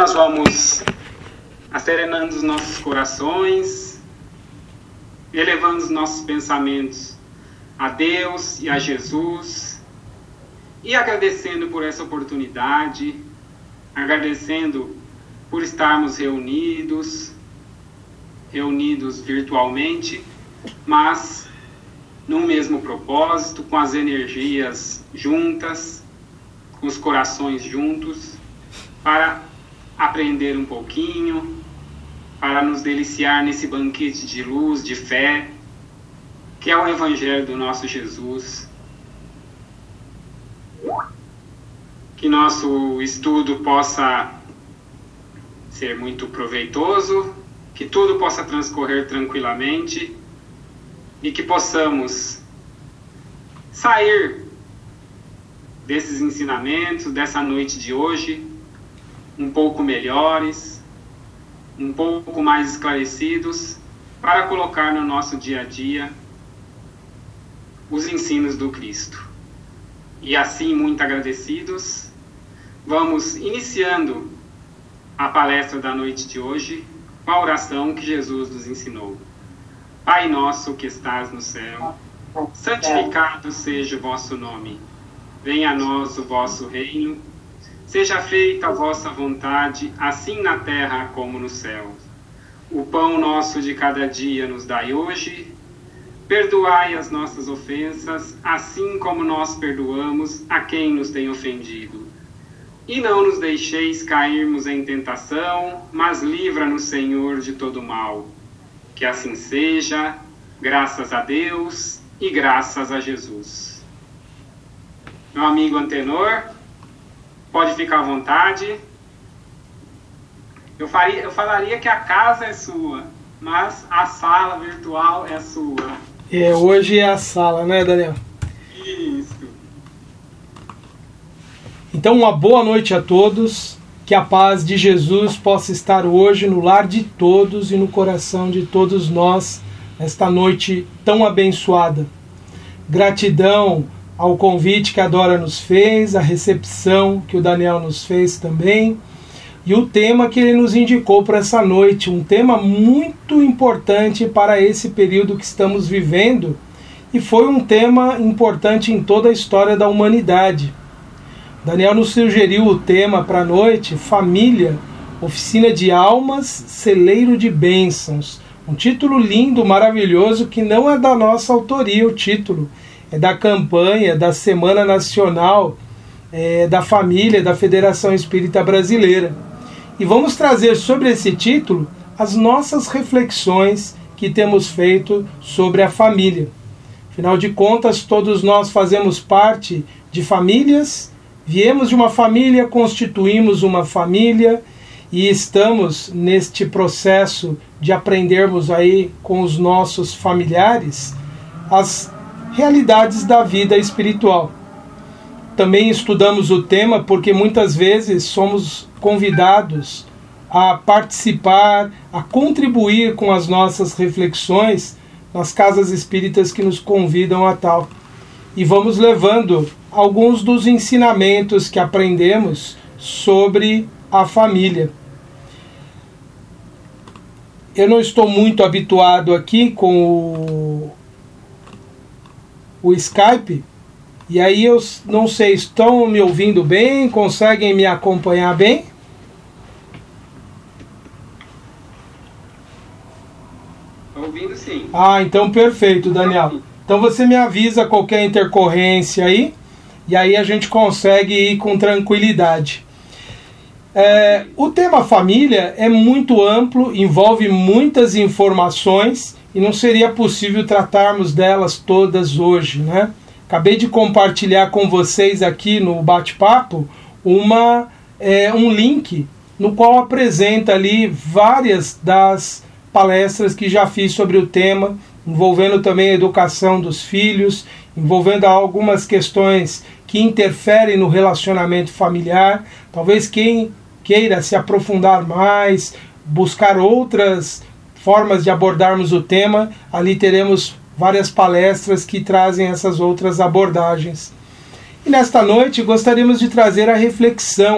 nós vamos acerenando os nossos corações, elevando os nossos pensamentos a Deus e a Jesus, e agradecendo por essa oportunidade, agradecendo por estarmos reunidos virtualmente, mas no mesmo propósito, com as energias juntas, com os corações juntos, para aprender um pouquinho, para nos deliciar nesse banquete de luz, de fé, que é o Evangelho do nosso Jesus. Que nosso estudo possa ser muito proveitoso, que tudo possa transcorrer tranquilamente e que possamos sair desses ensinamentos, dessa noite de hoje, um pouco melhores, um pouco mais esclarecidos, para colocar no nosso dia a dia os ensinos do Cristo. E assim, muito agradecidos, vamos iniciando a palestra da noite de hoje com a oração que Jesus nos ensinou. Pai nosso que estás no céu, santificado seja o vosso nome. Venha a nós o vosso reino. Seja feita a vossa vontade, assim na terra como no céu. O pão nosso de cada dia nos dai hoje. Perdoai as nossas ofensas, assim como nós perdoamos a quem nos tem ofendido. E não nos deixeis cairmos em tentação, mas livra-nos, Senhor, de todo mal. Que assim seja, graças a Deus e graças a Jesus. Meu amigo Antenor, pode ficar à vontade. Eu falaria que a casa é sua, mas a sala virtual é sua. Hoje é a sala, né, Daniel? Isso. Então, uma boa noite a todos. Que a paz de Jesus possa estar hoje no lar de todos e no coração de todos nós, nesta noite tão abençoada. Gratidão ao convite que a Dora nos fez, a recepção que o Daniel nos fez também, e o tema que ele nos indicou para essa noite, um tema muito importante para esse período que estamos vivendo, e foi um tema importante em toda a história da humanidade. Daniel nos sugeriu o tema para a noite, Família, Oficina de Almas, Celeiro de Bênçãos. Um título lindo, maravilhoso, que não é da nossa autoria o título. É da campanha da Semana Nacional da Família da Federação Espírita Brasileira. E vamos trazer sobre esse título as nossas reflexões que temos feito sobre a família. Afinal de contas, todos nós fazemos parte de famílias. Viemos de uma família, constituímos uma família e estamos neste processo de aprendermos aí com os nossos familiares as realidades da vida espiritual. Também estudamos o tema porque muitas vezes somos convidados a participar, a contribuir com as nossas reflexões nas casas espíritas que nos convidam a tal. E vamos levando alguns dos ensinamentos que aprendemos sobre a família. Eu não estou muito habituado aqui com o Skype, e aí eu não sei, estão me ouvindo bem? Conseguem me acompanhar bem? Estou ouvindo sim. Então perfeito, Daniel. Então você me avisa qualquer intercorrência aí, e aí a gente consegue ir com tranquilidade. O tema família é muito amplo, envolve muitas informações, e não seria possível tratarmos delas todas hoje, né? Acabei de compartilhar com vocês aqui no bate-papo um link no qual apresenta ali várias das palestras que já fiz sobre o tema, envolvendo também a educação dos filhos, envolvendo algumas questões que interferem no relacionamento familiar. Talvez quem queira se aprofundar mais, buscar outras formas de abordarmos o tema, ali teremos várias palestras que trazem essas outras abordagens. E nesta noite gostaríamos de trazer a reflexão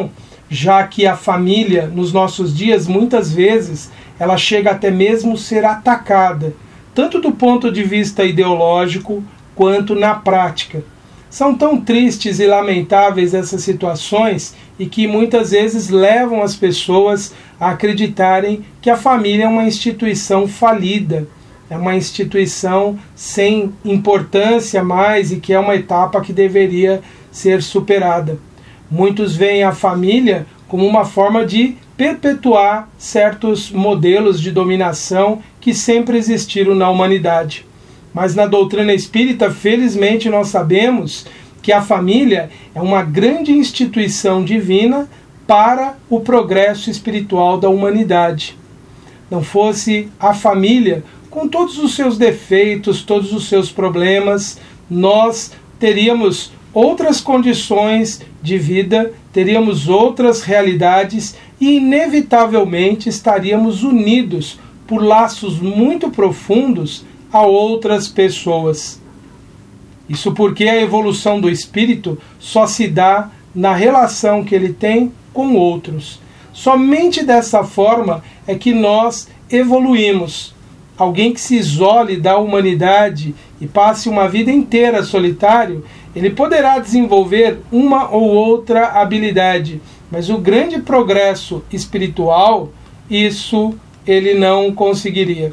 já que a família, nos nossos dias, muitas vezes, ela chega até mesmo a ser atacada, tanto do ponto de vista ideológico, quanto na prática. São tão tristes e lamentáveis essas situações e que muitas vezes levam as pessoas a acreditarem que a família é uma instituição falida, é uma instituição sem importância mais e que é uma etapa que deveria ser superada. Muitos veem a família como uma forma de perpetuar certos modelos de dominação que sempre existiram na humanidade. Mas na doutrina espírita, felizmente, nós sabemos que a família é uma grande instituição divina para o progresso espiritual da humanidade. Não fosse a família, com todos os seus defeitos, todos os seus problemas, nós teríamos outras condições de vida, teríamos outras realidades e inevitavelmente estaríamos unidos por laços muito profundos a outras pessoas. Isso porque a evolução do espírito só se dá na relação que ele tem com outros. Somente dessa forma é que nós evoluímos. Alguém que se isole da humanidade e passe uma vida inteira solitário, ele poderá desenvolver uma ou outra habilidade, mas o grande progresso espiritual, isso ele não conseguiria.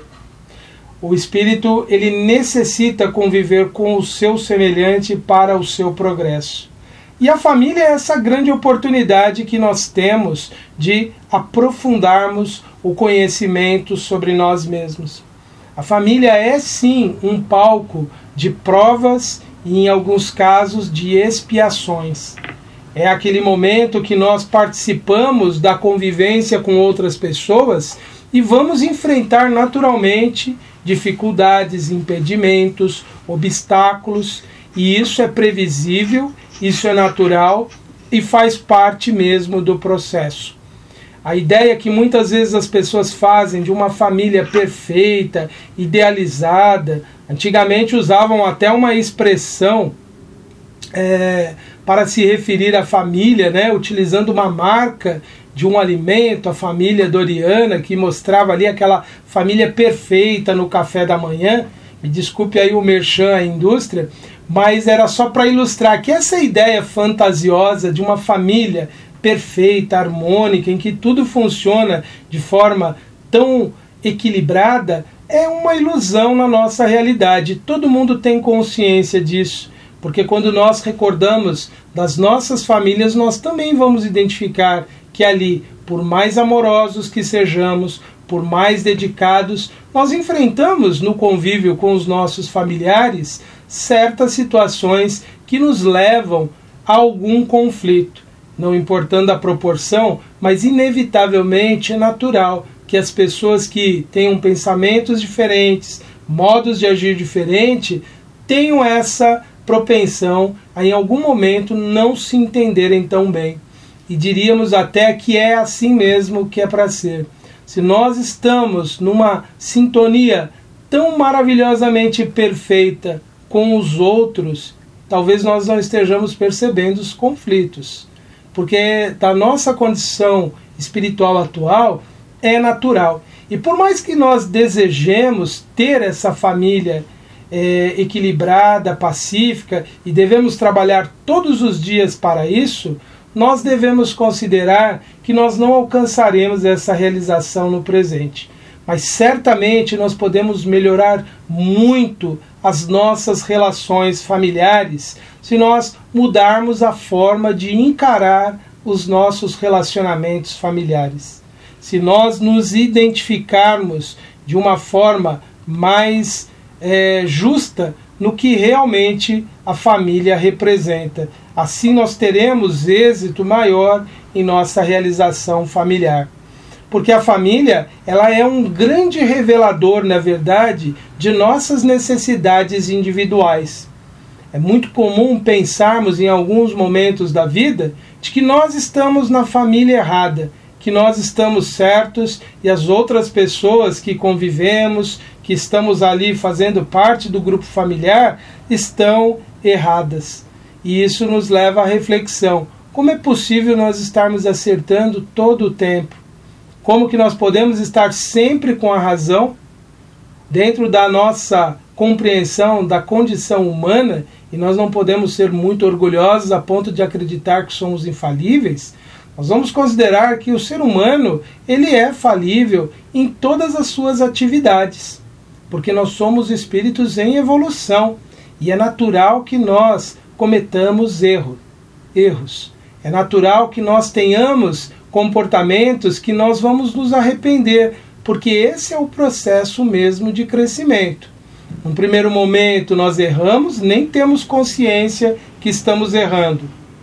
O espírito, ele necessita conviver com o seu semelhante para o seu progresso. E a família é essa grande oportunidade que nós temos de aprofundarmos o conhecimento sobre nós mesmos. A família é sim um palco de provas e, em alguns casos, de expiações. É aquele momento que nós participamos da convivência com outras pessoas e vamos enfrentar naturalmente dificuldades, impedimentos, obstáculos, e isso é previsível, isso é natural e faz parte mesmo do processo. A ideia que muitas vezes as pessoas fazem de uma família perfeita, idealizada, antigamente usavam até uma expressão para se referir à família, né, utilizando uma marca de um alimento, a família Doriana, que mostrava ali aquela família perfeita no café da manhã. Me desculpe aí o merchan, a indústria, mas era só para ilustrar que essa ideia fantasiosa de uma família perfeita, harmônica, em que tudo funciona de forma tão equilibrada, é uma ilusão na nossa realidade. Todo mundo tem consciência disso, porque quando nós recordamos das nossas famílias, nós também vamos identificar que ali, por mais amorosos que sejamos, por mais dedicados, nós enfrentamos no convívio com os nossos familiares certas situações que nos levam a algum conflito. Não importando a proporção, mas inevitavelmente é natural que as pessoas que tenham pensamentos diferentes, modos de agir diferente, tenham essa propensão a em algum momento não se entenderem tão bem. E diríamos até que é assim mesmo que é para ser. Se nós estamos numa sintonia tão maravilhosamente perfeita com os outros, talvez nós não estejamos percebendo os conflitos. Porque da nossa condição espiritual atual é natural. E por mais que nós desejemos ter essa família equilibrada, pacífica, e devemos trabalhar todos os dias para isso, nós devemos considerar que nós não alcançaremos essa realização no presente. Mas certamente nós podemos melhorar muito as nossas relações familiares se nós mudarmos a forma de encarar os nossos relacionamentos familiares. Se nós nos identificarmos de uma forma mais justa no que realmente a família representa. Assim nós teremos êxito maior em nossa realização familiar. Porque a família, ela é um grande revelador, na verdade, de nossas necessidades individuais. É muito comum pensarmos em alguns momentos da vida de que nós estamos na família errada, que nós estamos certos e as outras pessoas que convivemos, que estamos ali fazendo parte do grupo familiar, estão erradas. E isso nos leva à reflexão. como é possível nós estarmos acertando todo o tempo? Como que nós podemos estar sempre com a razão dentro da nossa compreensão da condição humana e nós não podemos ser muito orgulhosos a ponto de acreditar que somos infalíveis? Nós vamos considerar que o ser humano ele é falível em todas as suas atividades, porque nós somos espíritos em evolução e é natural que nós cometamos erros. É natural que nós tenhamos comportamentos que nós vamos nos arrepender, porque esse é o processo mesmo de crescimento. Num primeiro momento nós erramos, nem temos consciência que estamos errando.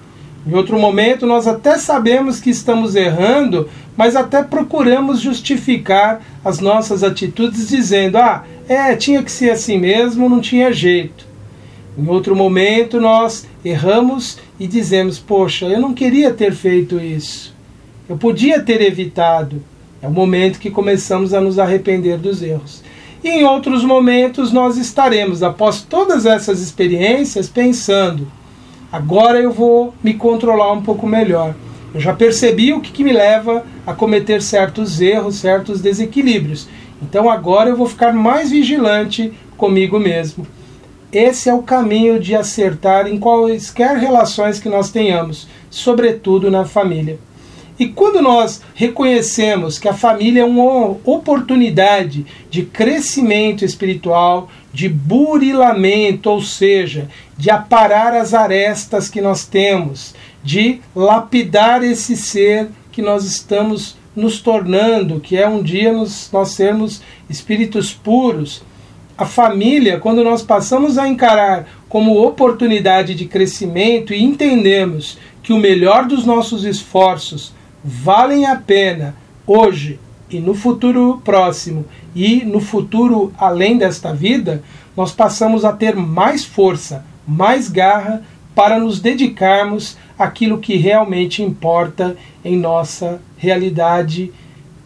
Em outro momento nós até sabemos que estamos errando, mas até procuramos justificar as nossas atitudes dizendo, tinha que ser assim mesmo, não tinha jeito. Em outro momento nós erramos e dizemos, poxa, eu não queria ter feito isso. Eu podia ter evitado. É o momento que começamos a nos arrepender dos erros. E em outros momentos nós estaremos, após todas essas experiências, pensando, agora eu vou me controlar um pouco melhor. Eu já percebi o que me leva a cometer certos erros, certos desequilíbrios. Então agora eu vou ficar mais vigilante comigo mesmo. Esse é o caminho de acertar em quaisquer relações que nós tenhamos, sobretudo na família. E quando nós reconhecemos que a família é uma oportunidade de crescimento espiritual, de burilamento, ou seja, de aparar as arestas que nós temos, de lapidar esse ser que nós estamos nos tornando, que é um dia nós sermos espíritos puros. A família, quando nós passamos a encarar como oportunidade de crescimento e entendemos que o melhor dos nossos esforços valem a pena hoje e no futuro próximo e no futuro além desta vida, nós passamos a ter mais força, mais garra para nos dedicarmos àquilo que realmente importa em nossa realidade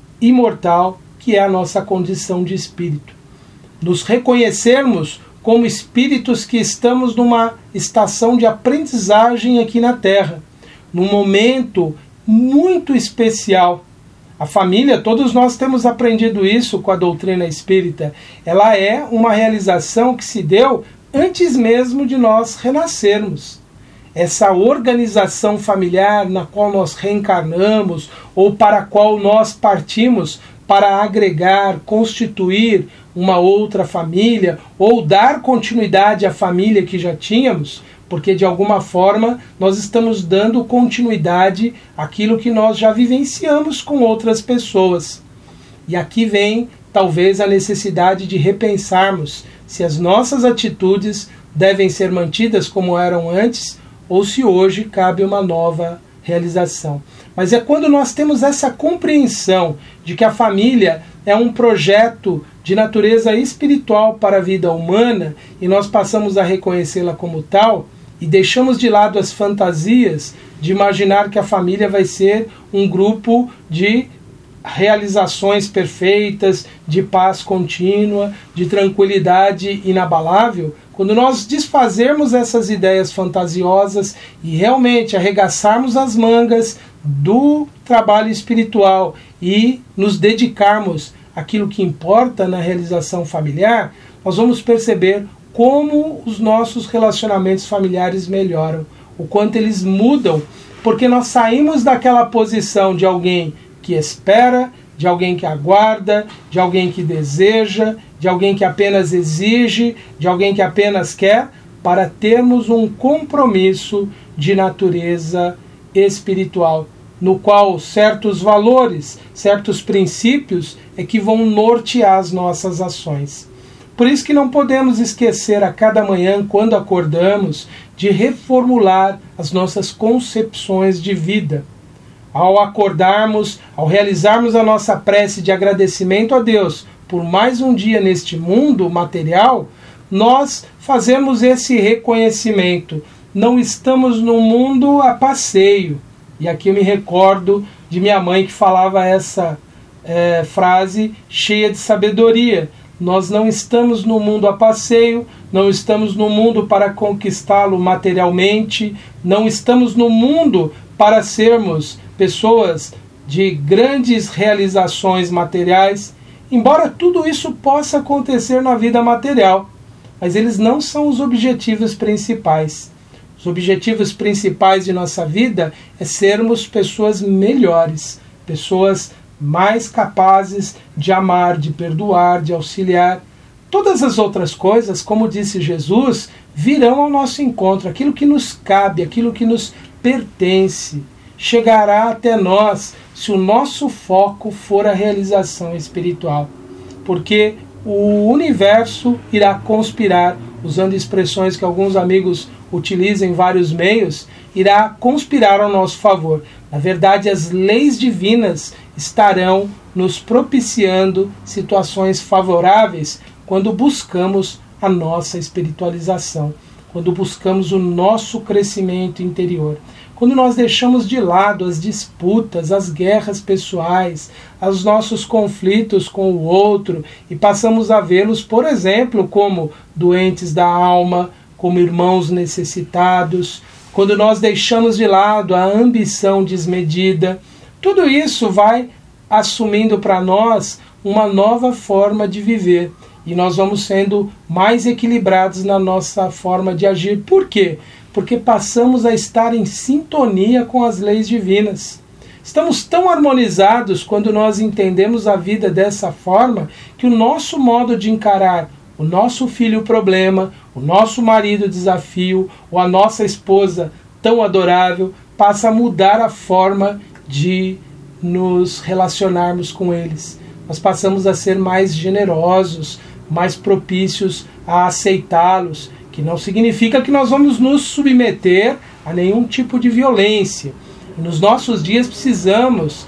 imortal, que é a nossa condição de espírito. Nos reconhecermos como espíritos que estamos numa estação de aprendizagem aqui na Terra, num momento muito especial. A família, todos nós temos aprendido isso com a doutrina espírita, ela é uma realização que se deu antes mesmo de nós renascermos. Essa organização familiar na qual nós reencarnamos ou para a qual nós partimos para agregar, constituir uma outra família ou dar continuidade à família que já tínhamos, porque de alguma forma nós estamos dando continuidade àquilo que nós já vivenciamos com outras pessoas. E aqui vem talvez a necessidade de repensarmos se as nossas atitudes devem ser mantidas como eram antes ou se hoje cabe uma nova realização. Mas é quando nós temos essa compreensão de que a família é um projeto de natureza espiritual para a vida humana e nós passamos a reconhecê-la como tal e deixamos de lado as fantasias de imaginar que a família vai ser um grupo de realizações perfeitas, de paz contínua, de tranquilidade inabalável. Quando nós desfazermos essas ideias fantasiosas e realmente arregaçarmos as mangas do trabalho espiritual e nos dedicarmos àquilo que importa na realização familiar, nós vamos perceber como os nossos relacionamentos familiares melhoram, o quanto eles mudam, porque nós saímos daquela posição de alguém que espera, de alguém que aguarda, de alguém que deseja, de alguém que apenas exige, de alguém que apenas quer, para termos um compromisso de natureza espiritual, no qual certos valores, certos princípios é que vão nortear as nossas ações. Por isso que não podemos esquecer a cada manhã, quando acordamos, de reformular as nossas concepções de vida. Ao acordarmos, ao realizarmos a nossa prece de agradecimento a Deus por mais um dia neste mundo material, nós fazemos esse reconhecimento. Não estamos no mundo a passeio. E aqui eu me recordo de minha mãe que falava essa frase cheia de sabedoria. Nós não estamos no mundo a passeio, não estamos no mundo para conquistá-lo materialmente, não estamos no mundo para sermos pessoas de grandes realizações materiais, embora tudo isso possa acontecer na vida material, mas eles não são os objetivos principais. Os objetivos principais de nossa vida é sermos pessoas melhores, pessoas mais capazes de amar, de perdoar, de auxiliar. Todas as outras coisas, como disse Jesus, virão ao nosso encontro. Aquilo que nos cabe, aquilo que nos pertence, chegará até nós se o nosso foco for a realização espiritual. Porque o universo irá conspirar, usando expressões que alguns amigos utilizam em vários meios, irá conspirar ao nosso favor. Na verdade, as leis divinas estarão nos propiciando situações favoráveis quando buscamos a nossa espiritualização, quando buscamos o nosso crescimento interior. Quando nós deixamos de lado as disputas, as guerras pessoais, os nossos conflitos com o outro e passamos a vê-los, por exemplo, como doentes da alma, como irmãos necessitados, quando nós deixamos de lado a ambição desmedida, tudo isso vai assumindo para nós uma nova forma de viver e nós vamos sendo mais equilibrados na nossa forma de agir. Por quê? Porque passamos a estar em sintonia com as leis divinas. Estamos tão harmonizados quando nós entendemos a vida dessa forma que o nosso modo de encarar o nosso filho problema, o nosso marido desafio, ou a nossa esposa tão adorável, passa a mudar a forma de nos relacionarmos com eles. Nós passamos a ser mais generosos, mais propícios a aceitá-los, que não significa que nós vamos nos submeter a nenhum tipo de violência. E nos nossos dias precisamos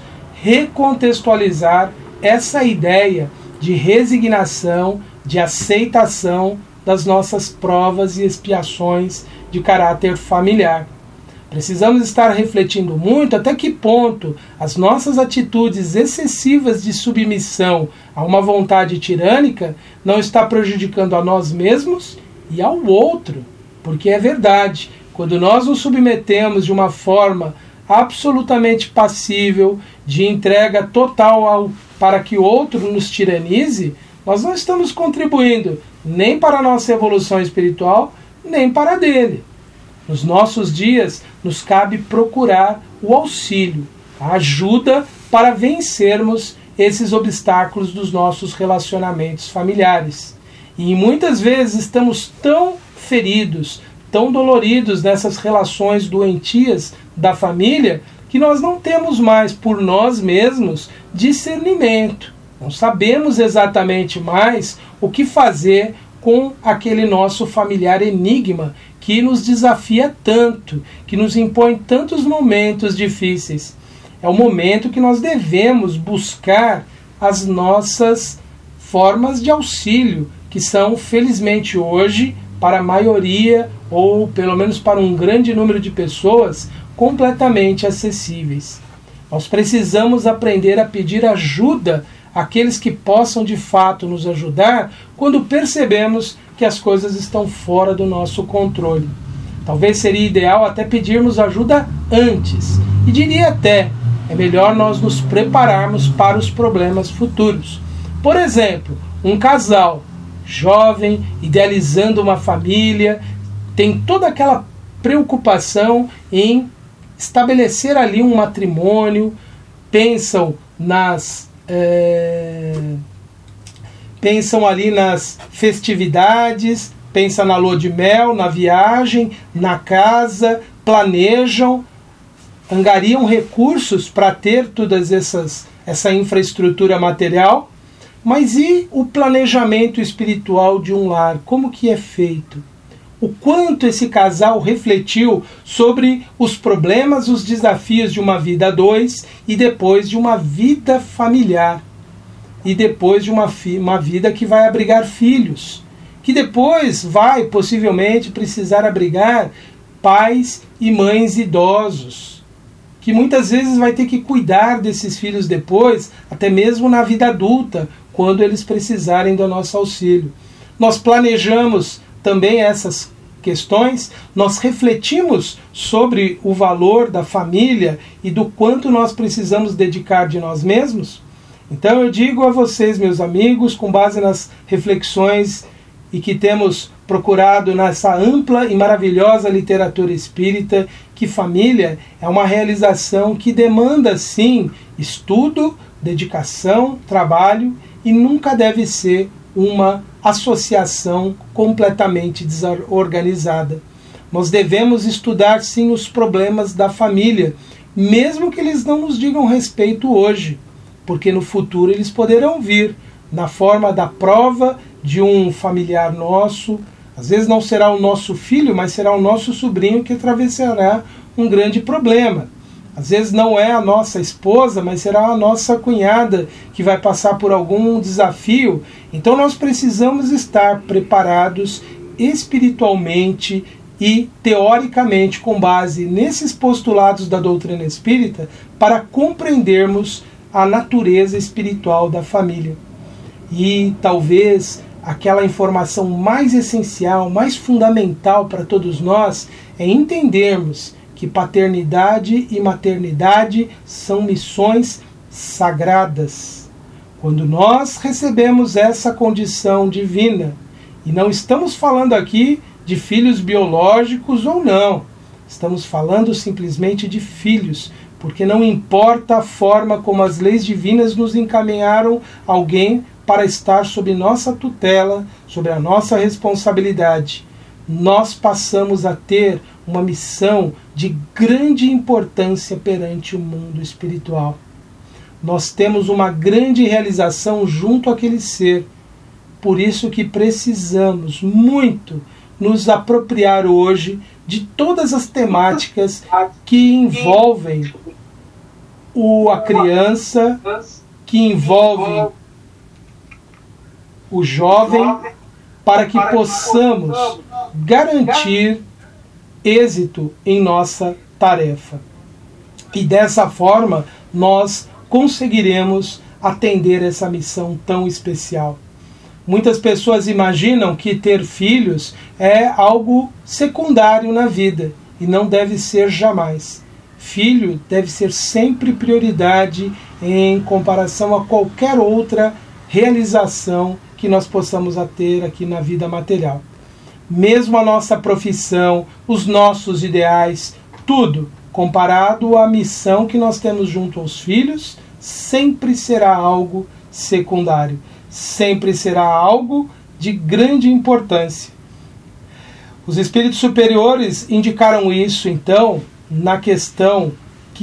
recontextualizar essa ideia de resignação, de aceitação das nossas provas e expiações de caráter familiar. Precisamos estar refletindo muito até que ponto as nossas atitudes excessivas de submissão a uma vontade tirânica não está prejudicando a nós mesmos e ao outro. Porque é verdade, quando nós nos submetemos de uma forma absolutamente passível, de entrega total para que o outro nos tiranize, nós não estamos contribuindo nem para a nossa evolução espiritual, nem para a dele. Nos nossos dias, nos cabe procurar o auxílio, a ajuda para vencermos esses obstáculos dos nossos relacionamentos familiares. E muitas vezes estamos tão feridos, tão doloridos nessas relações doentias da família, que nós não temos mais por nós mesmos discernimento. Não sabemos exatamente mais o que fazer com aquele nosso familiar enigma que nos desafia tanto, que nos impõe tantos momentos difíceis. É o momento que nós devemos buscar as nossas formas de auxílio, que são, felizmente hoje, para a maioria, ou pelo menos para um grande número de pessoas, completamente acessíveis. Nós precisamos aprender a pedir ajuda àqueles que possam de fato nos ajudar quando percebemos que as coisas estão fora do nosso controle. Talvez seria ideal até pedirmos ajuda antes. E diria até, é melhor nós nos prepararmos para os problemas futuros. Por exemplo, um casal jovem, idealizando uma família, tem toda aquela preocupação em estabelecer ali um matrimônio, pensam ali nas festividades, pensam na lua de mel, na viagem, na casa, planejam, angariam recursos para ter todas essa infraestrutura material. Mas e o planejamento espiritual de um lar? Como que é feito? O quanto esse casal refletiu sobre os problemas, os desafios de uma vida a dois e depois de uma vida familiar. E depois de uma vida que vai abrigar filhos. Que depois vai, possivelmente, precisar abrigar pais e mães idosos. Que muitas vezes vai ter que cuidar desses filhos depois, até mesmo na vida adulta, quando eles precisarem do nosso auxílio. Nós planejamos também essas questões, nós refletimos sobre o valor da família e do quanto nós precisamos dedicar de nós mesmos? Então eu digo a vocês, meus amigos, com base nas reflexões e que temos procurado nessa ampla e maravilhosa literatura espírita, que família é uma realização que demanda, sim, estudo, dedicação, trabalho, e nunca deve ser uma associação completamente desorganizada. Nós devemos estudar, sim, os problemas da família, mesmo que eles não nos digam respeito hoje, porque no futuro eles poderão vir na forma da prova de um familiar nosso. Às vezes não será o nosso filho, mas será o nosso sobrinho que atravessará um grande problema. Às vezes não é a nossa esposa, mas será a nossa cunhada que vai passar por algum desafio. Então nós precisamos estar preparados espiritualmente e teoricamente, com base nesses postulados da doutrina espírita, para compreendermos a natureza espiritual da família. E talvez aquela informação mais essencial, mais fundamental para todos nós é entendermos que paternidade e maternidade são missões sagradas. Quando nós recebemos essa condição divina, e não estamos falando aqui de filhos biológicos ou não, estamos falando simplesmente de filhos, porque não importa a forma como as leis divinas nos encaminharam alguém para estar sob nossa tutela, sobre a nossa responsabilidade. Nós passamos a ter uma missão de grande importância perante o mundo espiritual. Nós temos uma grande realização junto àquele ser. Por isso que precisamos muito nos apropriar hoje de todas as temáticas que envolvem a criança, que envolvem o jovem, para que possamos garantir êxito em nossa tarefa. E dessa forma nós conseguiremos atender essa missão tão especial. Muitas pessoas imaginam que ter filhos é algo secundário na vida, e não deve ser jamais. Filho deve ser sempre prioridade em comparação a qualquer outra realização que nós possamos ter aqui na vida material. Mesmo a nossa profissão, os nossos ideais, tudo comparado à missão que nós temos junto aos filhos, sempre será algo secundário, sempre será algo de grande importância. Os espíritos superiores indicaram isso, então, na questão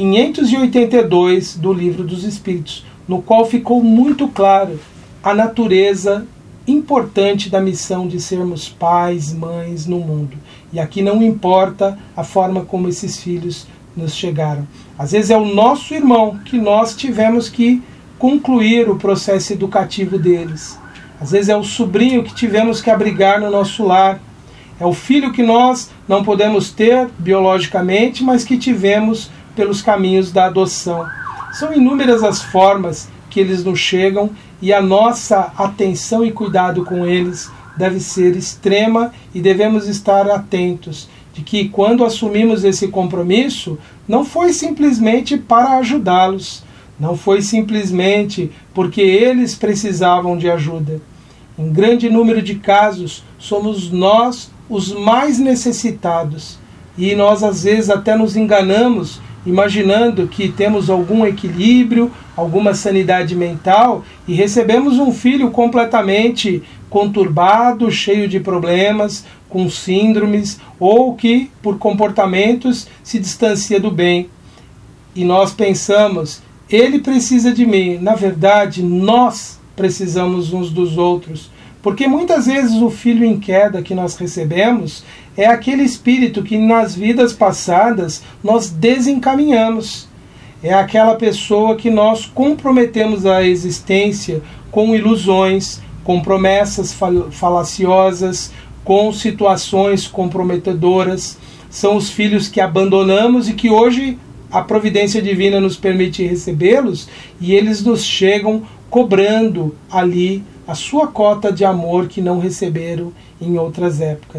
582 do Livro dos Espíritos, no qual ficou muito claro a natureza importante da missão de sermos pais, mães no mundo. E aqui não importa a forma como esses filhos nos chegaram. Às vezes é o nosso irmão que nós tivemos que concluir o processo educativo deles. Às vezes é o sobrinho que tivemos que abrigar no nosso lar. É o filho que nós não podemos ter biologicamente, mas que tivemos pelos caminhos da adoção. São inúmeras as formas que eles nos chegam, e a nossa atenção e cuidado com eles deve ser extrema, e devemos estar atentos de que quando assumimos esse compromisso, não foi simplesmente para ajudá-los, não foi simplesmente porque eles precisavam de ajuda. Em grande número de casos, somos nós os mais necessitados, e nós às vezes até nos enganamos imaginando que temos algum equilíbrio, alguma sanidade mental, e recebemos um filho completamente conturbado, cheio de problemas, com síndromes, ou que por comportamentos se distancia do bem. E nós pensamos, ele precisa de mim. Na verdade, nós precisamos uns dos outros. Porque muitas vezes o filho em queda que nós recebemos é aquele espírito que nas vidas passadas nós desencaminhamos. É aquela pessoa que nós comprometemos a existência com ilusões, com promessas falaciosas, com situações comprometedoras. São os filhos que abandonamos e que hoje a providência divina nos permite recebê-los, e eles nos chegam cobrando ali a sua cota de amor que não receberam em outras épocas.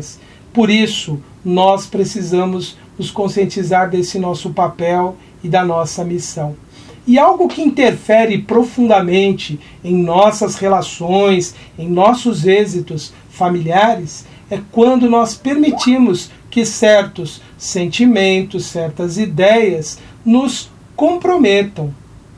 Por isso, nós precisamos nos conscientizar desse nosso papel e da nossa missão. E algo que interfere profundamente em nossas relações, em nossos êxitos familiares, é quando nós permitimos que certos sentimentos, certas ideias nos comprometam.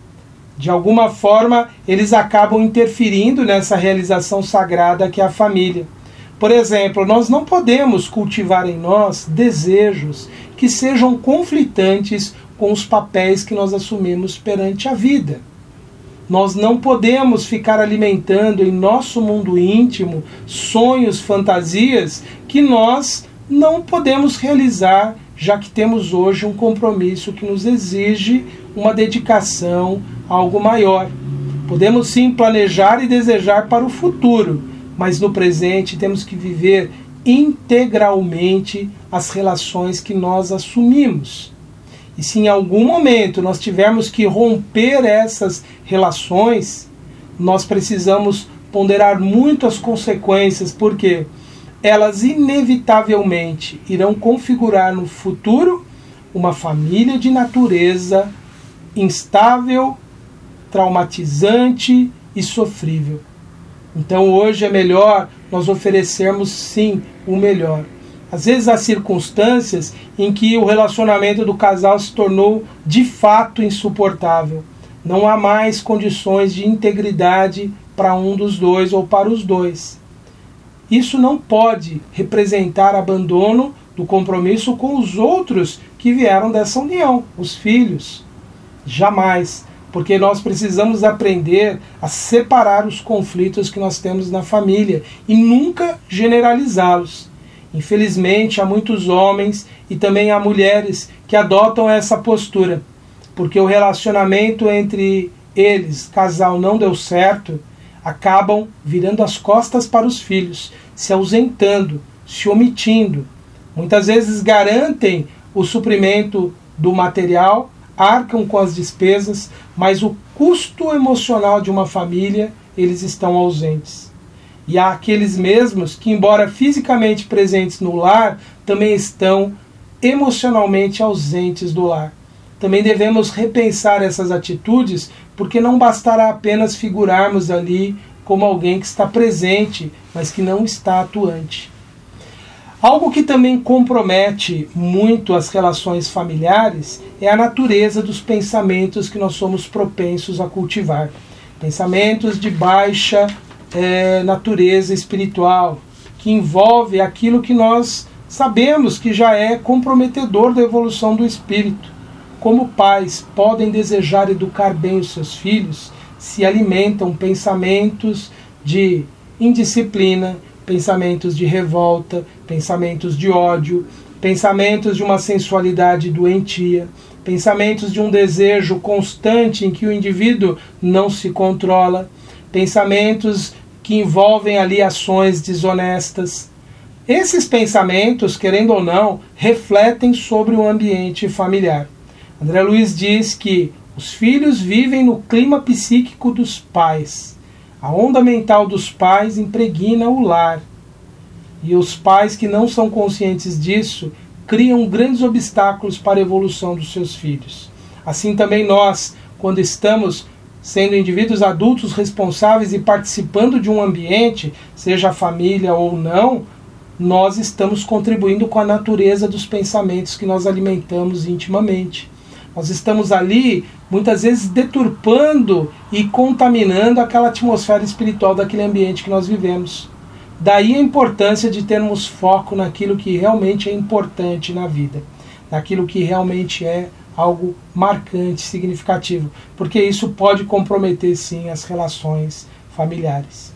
De alguma forma, eles acabam interferindo nessa realização sagrada que é a família. Por exemplo, nós não podemos cultivar em nós desejos que sejam conflitantes com os papéis que nós assumimos perante a vida. Nós não podemos ficar alimentando em nosso mundo íntimo sonhos, fantasias que nós não podemos realizar, já que temos hoje um compromisso que nos exige uma dedicação a algo maior. Podemos sim planejar e desejar para o futuro, mas no presente temos que viver integralmente as relações que nós assumimos. E se em algum momento nós tivermos que romper essas relações, nós precisamos ponderar muito as consequências, porque elas inevitavelmente irão configurar no futuro uma família de natureza instável, traumatizante e sofrível. Então hoje é melhor nós oferecermos sim o melhor. Às vezes há circunstâncias em que o relacionamento do casal se tornou de fato insuportável. Não há mais condições de integridade para um dos dois ou para os dois. Isso não pode representar abandono do compromisso com os outros que vieram dessa união, os filhos. Jamais, porque nós precisamos aprender a separar os conflitos que nós temos na família e nunca generalizá-los. Infelizmente, há muitos homens e também há mulheres que adotam essa postura, porque o relacionamento entre eles, casal, não deu certo, acabam virando as costas para os filhos, se ausentando, se omitindo. Muitas vezes garantem o suprimento do material, arcam com as despesas, mas o custo emocional de uma família, eles estão ausentes. E há aqueles mesmos que, embora fisicamente presentes no lar, também estão emocionalmente ausentes do lar. Também devemos repensar essas atitudes, porque não bastará apenas figurarmos ali como alguém que está presente, mas que não está atuante. Algo que também compromete muito as relações familiares é a natureza dos pensamentos que nós somos propensos a cultivar. Pensamentos de baixa natureza espiritual, que envolve aquilo que nós sabemos que já é comprometedor da evolução do espírito. Como pais podem desejar educar bem os seus filhos, se alimentam pensamentos de indisciplina, pensamentos de revolta, pensamentos de ódio, pensamentos de uma sensualidade doentia, pensamentos de um desejo constante em que o indivíduo não se controla, pensamentos que envolvem ali ações desonestas. Esses pensamentos, querendo ou não, refletem sobre o ambiente familiar. André Luiz diz que os filhos vivem no clima psíquico dos pais. A onda mental dos pais impregna o lar. E os pais que não são conscientes disso criam grandes obstáculos para a evolução dos seus filhos. Assim também nós, quando estamos sendo indivíduos adultos responsáveis e participando de um ambiente, seja a família ou não, nós estamos contribuindo com a natureza dos pensamentos que nós alimentamos intimamente. Nós estamos ali, muitas vezes, deturpando e contaminando aquela atmosfera espiritual daquele ambiente que nós vivemos. Daí a importância de termos foco naquilo que realmente é importante na vida, naquilo que realmente é algo marcante, significativo, porque isso pode comprometer, sim, as relações familiares.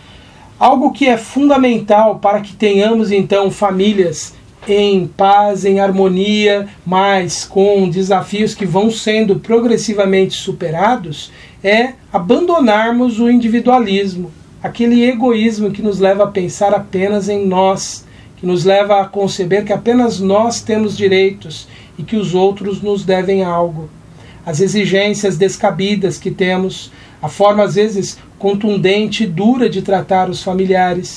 Algo que é fundamental para que tenhamos, então, famílias em paz, em harmonia, mas com desafios que vão sendo progressivamente superados, é abandonarmos o individualismo, aquele egoísmo que nos leva a pensar apenas em nós, que nos leva a conceber que apenas nós temos direitos e que os outros nos devem algo. As exigências descabidas que temos, a forma às vezes contundente e dura de tratar os familiares,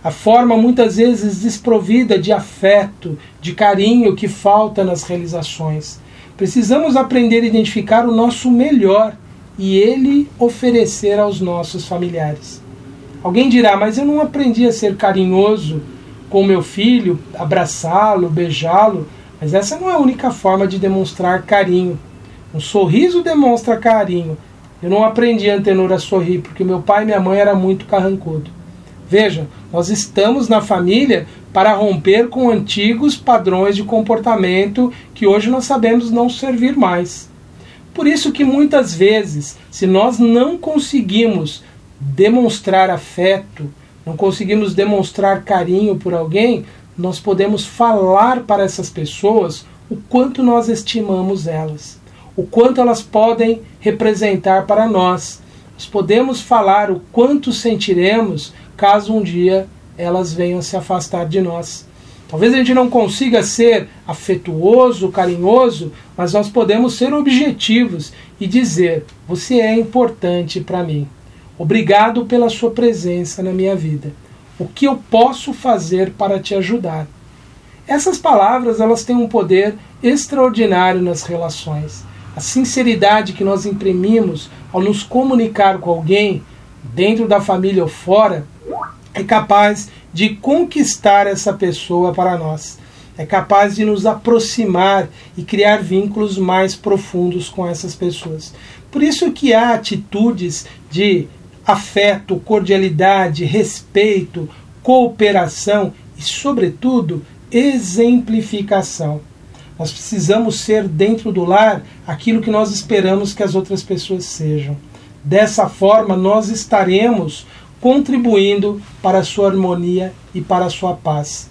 a forma muitas vezes desprovida de afeto, de carinho que falta nas realizações. Precisamos aprender a identificar o nosso melhor e ele oferecer aos nossos familiares. Alguém dirá, mas eu não aprendi a ser carinhoso com meu filho, abraçá-lo, beijá-lo, mas essa não é a única forma de demonstrar carinho. Um sorriso demonstra carinho. Eu não aprendi antenor a sorrir, porque meu pai e minha mãe eram muito carrancudo. Veja, nós estamos na família para romper com antigos padrões de comportamento que hoje nós sabemos não servir mais. Por isso que muitas vezes, se nós não conseguimos demonstrar afeto, não conseguimos demonstrar carinho por alguém, nós podemos falar para essas pessoas o quanto nós estimamos elas, o quanto elas podem representar para nós. Nós podemos falar o quanto sentiremos caso um dia elas venham se afastar de nós. Talvez a gente não consiga ser afetuoso, carinhoso, mas nós podemos ser objetivos e dizer: você é importante para mim. Obrigado pela sua presença na minha vida. O que eu posso fazer para te ajudar? Essas palavras, elas têm um poder extraordinário nas relações. A sinceridade que nós imprimimos ao nos comunicar com alguém, dentro da família ou fora, é capaz de conquistar essa pessoa para nós. É capaz de nos aproximar e criar vínculos mais profundos com essas pessoas. Por isso que há atitudes de afeto, cordialidade, respeito, cooperação e, sobretudo, exemplificação. Nós precisamos ser dentro do lar aquilo que nós esperamos que as outras pessoas sejam. Dessa forma, nós estaremos contribuindo para a sua harmonia e para a sua paz.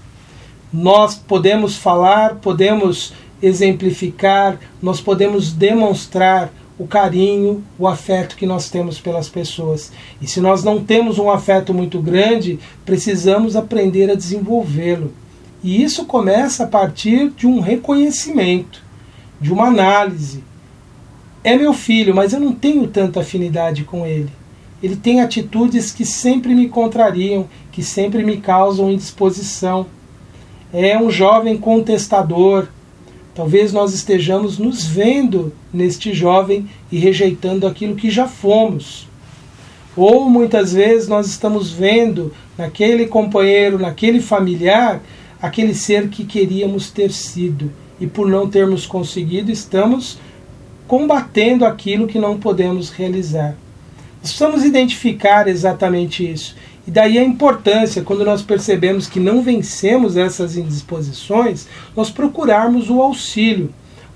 Nós podemos falar, podemos exemplificar, nós podemos demonstrar o carinho, o afeto que nós temos pelas pessoas. E se nós não temos um afeto muito grande, precisamos aprender a desenvolvê-lo. E isso começa a partir de um reconhecimento, de uma análise. É meu filho, mas eu não tenho tanta afinidade com ele. Ele tem atitudes que sempre me contrariam, que sempre me causam indisposição. É um jovem contestador. Talvez nós estejamos nos vendo neste jovem e rejeitando aquilo que já fomos. Ou muitas vezes nós estamos vendo naquele companheiro, naquele familiar, aquele ser que queríamos ter sido. E por não termos conseguido, estamos combatendo aquilo que não podemos realizar. Nós precisamos identificar exatamente isso. E daí a importância, quando nós percebemos que não vencemos essas indisposições, nós procurarmos o auxílio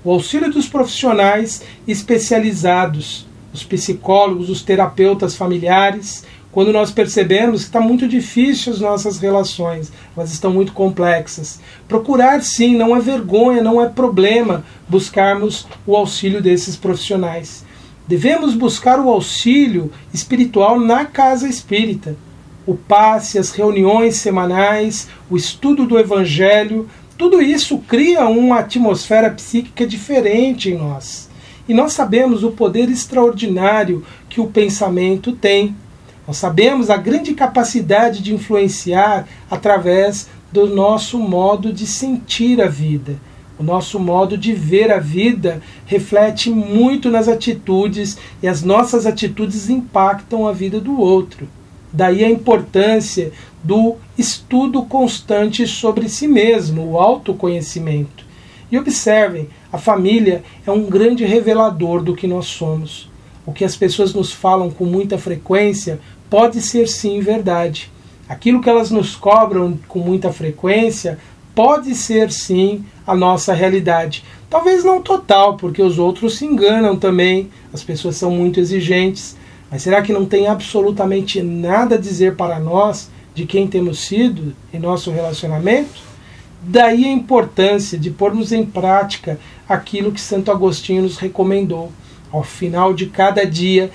dos profissionais especializados, os psicólogos, os terapeutas familiares. Quando nós percebemos que está muito difícil as nossas relações, elas estão muito complexas. Procurar sim, não é vergonha, não é problema buscarmos o auxílio desses profissionais. Devemos buscar o auxílio espiritual na casa espírita. O passe, as reuniões semanais, o estudo do Evangelho, tudo isso cria uma atmosfera psíquica diferente em nós. E nós sabemos o poder extraordinário que o pensamento tem. Nós sabemos a grande capacidade de influenciar através do nosso modo de sentir a vida. O nosso modo de ver a vida reflete muito nas atitudes e as nossas atitudes impactam a vida do outro. Daí a importância do estudo constante sobre si mesmo, o autoconhecimento. E observem, a família é um grande revelador do que nós somos. O que as pessoas nos falam com muita frequência pode ser sim verdade. Aquilo que elas nos cobram com muita frequência pode ser sim a nossa realidade. Talvez não total, porque os outros se enganam também, as pessoas são muito exigentes. Mas será que não tem absolutamente nada a dizer para nós de quem temos sido em nosso relacionamento? Daí a importância de pormos em prática aquilo que Santo Agostinho nos recomendou. Ao final de cada dia,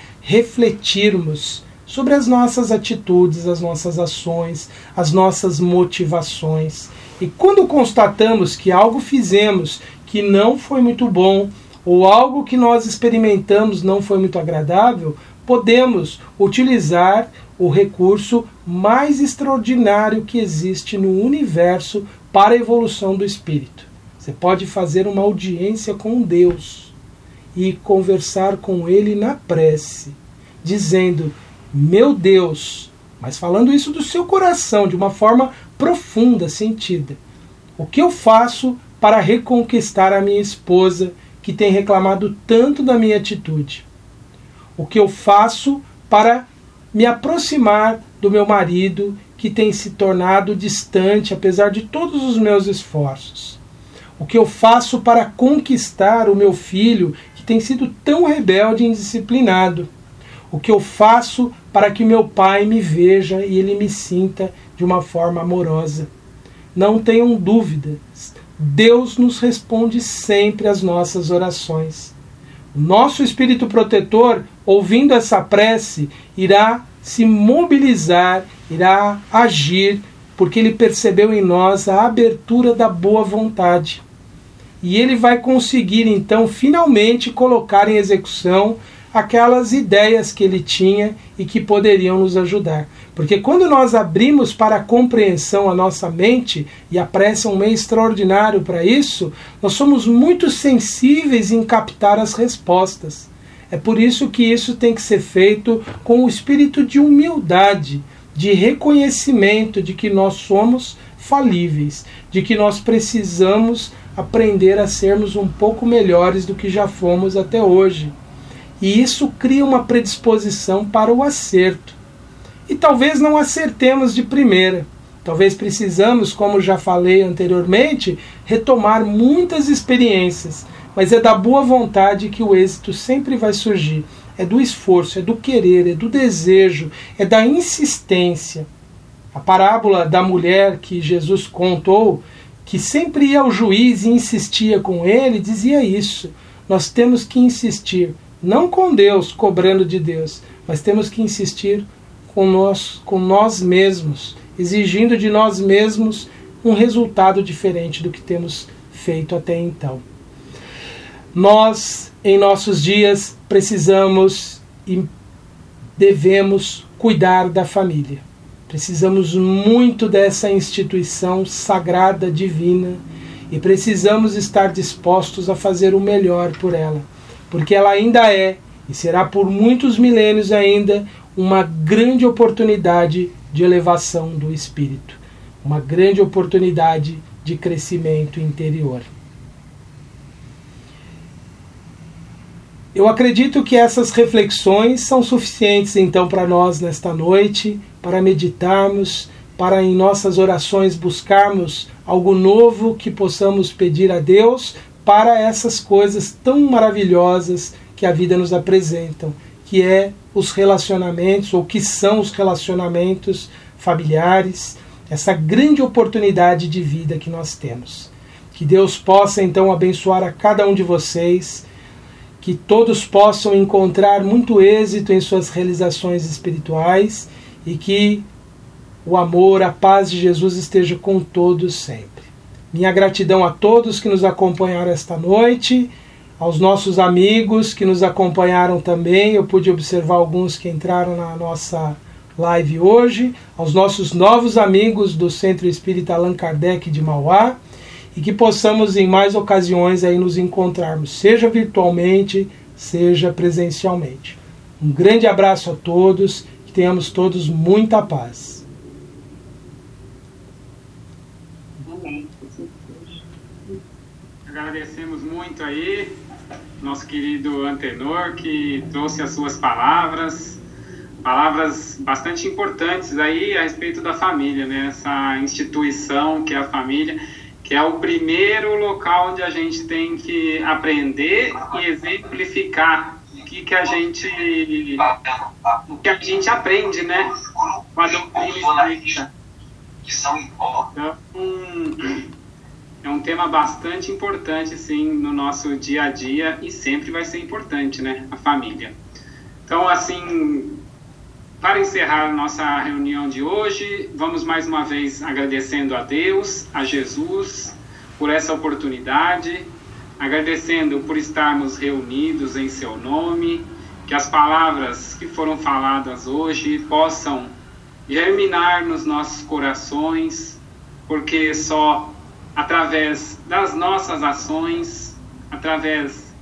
refletirmos sobre as nossas atitudes, as nossas ações, as nossas motivações. E quando constatamos que algo fizemos que não foi muito bom, ou algo que nós experimentamos não foi muito agradável, podemos utilizar o recurso mais extraordinário que existe no universo para a evolução do espírito. Você pode fazer uma audiência com Deus e conversar com Ele na prece, dizendo: meu Deus, mas falando isso do seu coração, de uma forma profunda, sentida. O que eu faço para reconquistar a minha esposa, que tem reclamado tanto da minha atitude? O que eu faço para me aproximar do meu marido, que tem se tornado distante, apesar de todos os meus esforços? O que eu faço para conquistar o meu filho, que tem sido tão rebelde e indisciplinado? O que eu faço para que meu pai me veja e ele me sinta de uma forma amorosa? Não tenham dúvidas, Deus nos responde sempre às nossas orações. O nosso espírito protetor, ouvindo essa prece, irá se mobilizar, irá agir, porque ele percebeu em nós a abertura da boa vontade. E ele vai conseguir, então, finalmente colocar em execução aquelas ideias que ele tinha e que poderiam nos ajudar. Porque quando nós abrimos para a compreensão a nossa mente, e a prece é um meio extraordinário para isso, nós somos muito sensíveis em captar as respostas. É por isso que isso tem que ser feito com o espírito de humildade, de reconhecimento de que nós somos falíveis, de que nós precisamos aprender a sermos um pouco melhores do que já fomos até hoje. E isso cria uma predisposição para o acerto. E talvez não acertemos de primeira. Talvez precisamos, como já falei anteriormente, retomar muitas experiências. Mas é da boa vontade que o êxito sempre vai surgir. É do esforço, é do querer, é do desejo, é da insistência. A parábola da mulher que Jesus contou, que sempre ia ao juiz e insistia com ele, dizia isso. Nós temos que insistir. Não com Deus, cobrando de Deus, mas temos que insistir com nós mesmos, exigindo de nós mesmos um resultado diferente do que temos feito até então. Nós, em nossos dias, precisamos e devemos cuidar da família. Precisamos muito dessa instituição sagrada, divina, e precisamos estar dispostos a fazer o melhor por ela. Porque ela ainda é, e será por muitos milênios ainda, uma grande oportunidade de elevação do espírito, uma grande oportunidade de crescimento interior. Eu acredito que essas reflexões são suficientes então para nós nesta noite, para meditarmos, para em nossas orações buscarmos algo novo que possamos pedir a Deus para essas coisas tão maravilhosas que a vida nos apresenta, que é os relacionamentos, ou que são os relacionamentos familiares, essa grande oportunidade de vida que nós temos. Que Deus possa então abençoar a cada um de vocês, que todos possam encontrar muito êxito em suas realizações espirituais e que o amor, a paz de Jesus esteja com todos sempre. Minha gratidão a todos que nos acompanharam esta noite, aos nossos amigos que nos acompanharam também. Eu pude observar alguns que entraram na nossa live hoje, aos nossos novos amigos do Centro Espírita Allan Kardec de Mauá, e que possamos em mais ocasiões aí nos encontrarmos, seja virtualmente, seja presencialmente. Um grande abraço a todos, que tenhamos todos muita paz. Agradecemos muito aí, nosso querido Antenor, que trouxe as suas palavras bastante importantes aí a respeito da família, né? Essa instituição que é a família, que é o primeiro local onde a gente tem que aprender e exemplificar o que a gente aprende, né? Com a doutrina espírita. Então, é um tema bastante importante, sim, no nosso dia a dia, e sempre vai ser importante, né? A família. Então, assim, para encerrar a nossa reunião de hoje, vamos mais uma vez agradecendo a Deus, a Jesus, por essa oportunidade, agradecendo por estarmos reunidos em seu nome que as palavras que foram faladas hoje possam germinar nos nossos corações, porque só através das nossas ações, através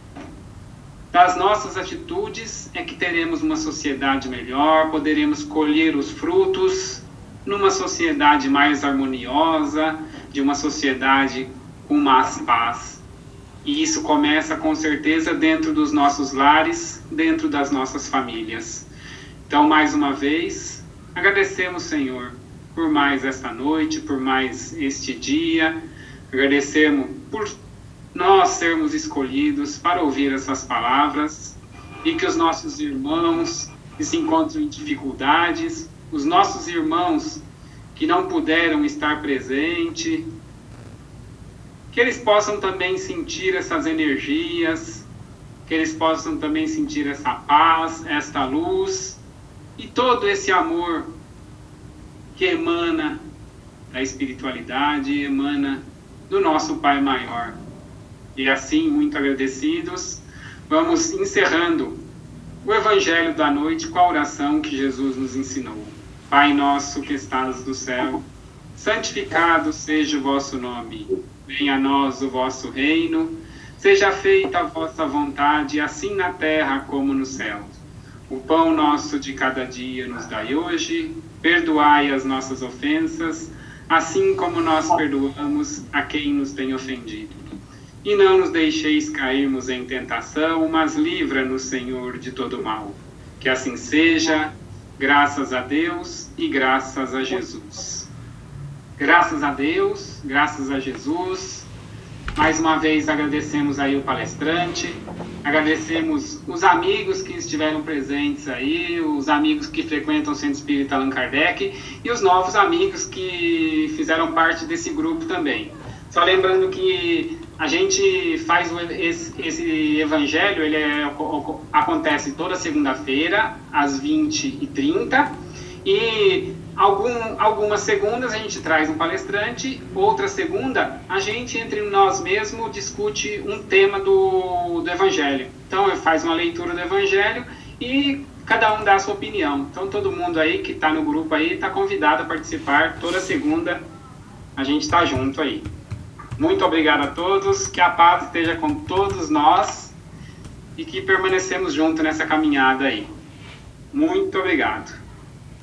das nossas atitudes, é que teremos uma sociedade melhor, poderemos colher os frutos numa sociedade mais harmoniosa, de uma sociedade com mais paz. E isso começa com certeza dentro dos nossos lares, dentro das nossas famílias. Então, mais uma vez, agradecemos, Senhor, por mais esta noite, por mais este dia. Agradecemos por nós sermos escolhidos para ouvir essas palavras e que os nossos irmãos que se encontram em dificuldades, os nossos irmãos que não puderam estar presentes, que eles possam também sentir essas energias, que eles possam também sentir essa paz, esta luz e todo esse amor que emana da espiritualidade, emana do nosso Pai Maior. E assim, muito agradecidos, vamos encerrando o Evangelho da noite com a oração que Jesus nos ensinou. Pai nosso que estás no céu, santificado seja o vosso nome. Venha a nós o vosso reino, seja feita a vossa vontade, assim na terra como no céu. O pão nosso de cada dia nos dai hoje, perdoai as nossas ofensas, assim como nós perdoamos a quem nos tem ofendido. E não nos deixeis cairmos em tentação, mas livra-nos, Senhor, de todo mal. Que assim seja, graças a Deus e graças a Jesus. Graças a Deus, graças a Jesus. Mais uma vez agradecemos aí o palestrante, agradecemos os amigos que estiveram presentes aí, os amigos que frequentam o Centro Espírita Allan Kardec e os novos amigos que fizeram parte desse grupo também. Só lembrando que a gente faz esse evangelho, acontece toda segunda-feira, às 20h30, e algumas segundas a gente traz um palestrante, outra segunda a gente, entre nós mesmos, discute um tema do evangelho. Então, faz uma leitura do evangelho e cada um dá a sua opinião. Então, todo mundo aí que está no grupo aí está convidado a participar. Toda segunda a gente está junto aí. Muito obrigado a todos, que a paz esteja com todos nós e que permanecemos juntos nessa caminhada aí. Muito obrigado.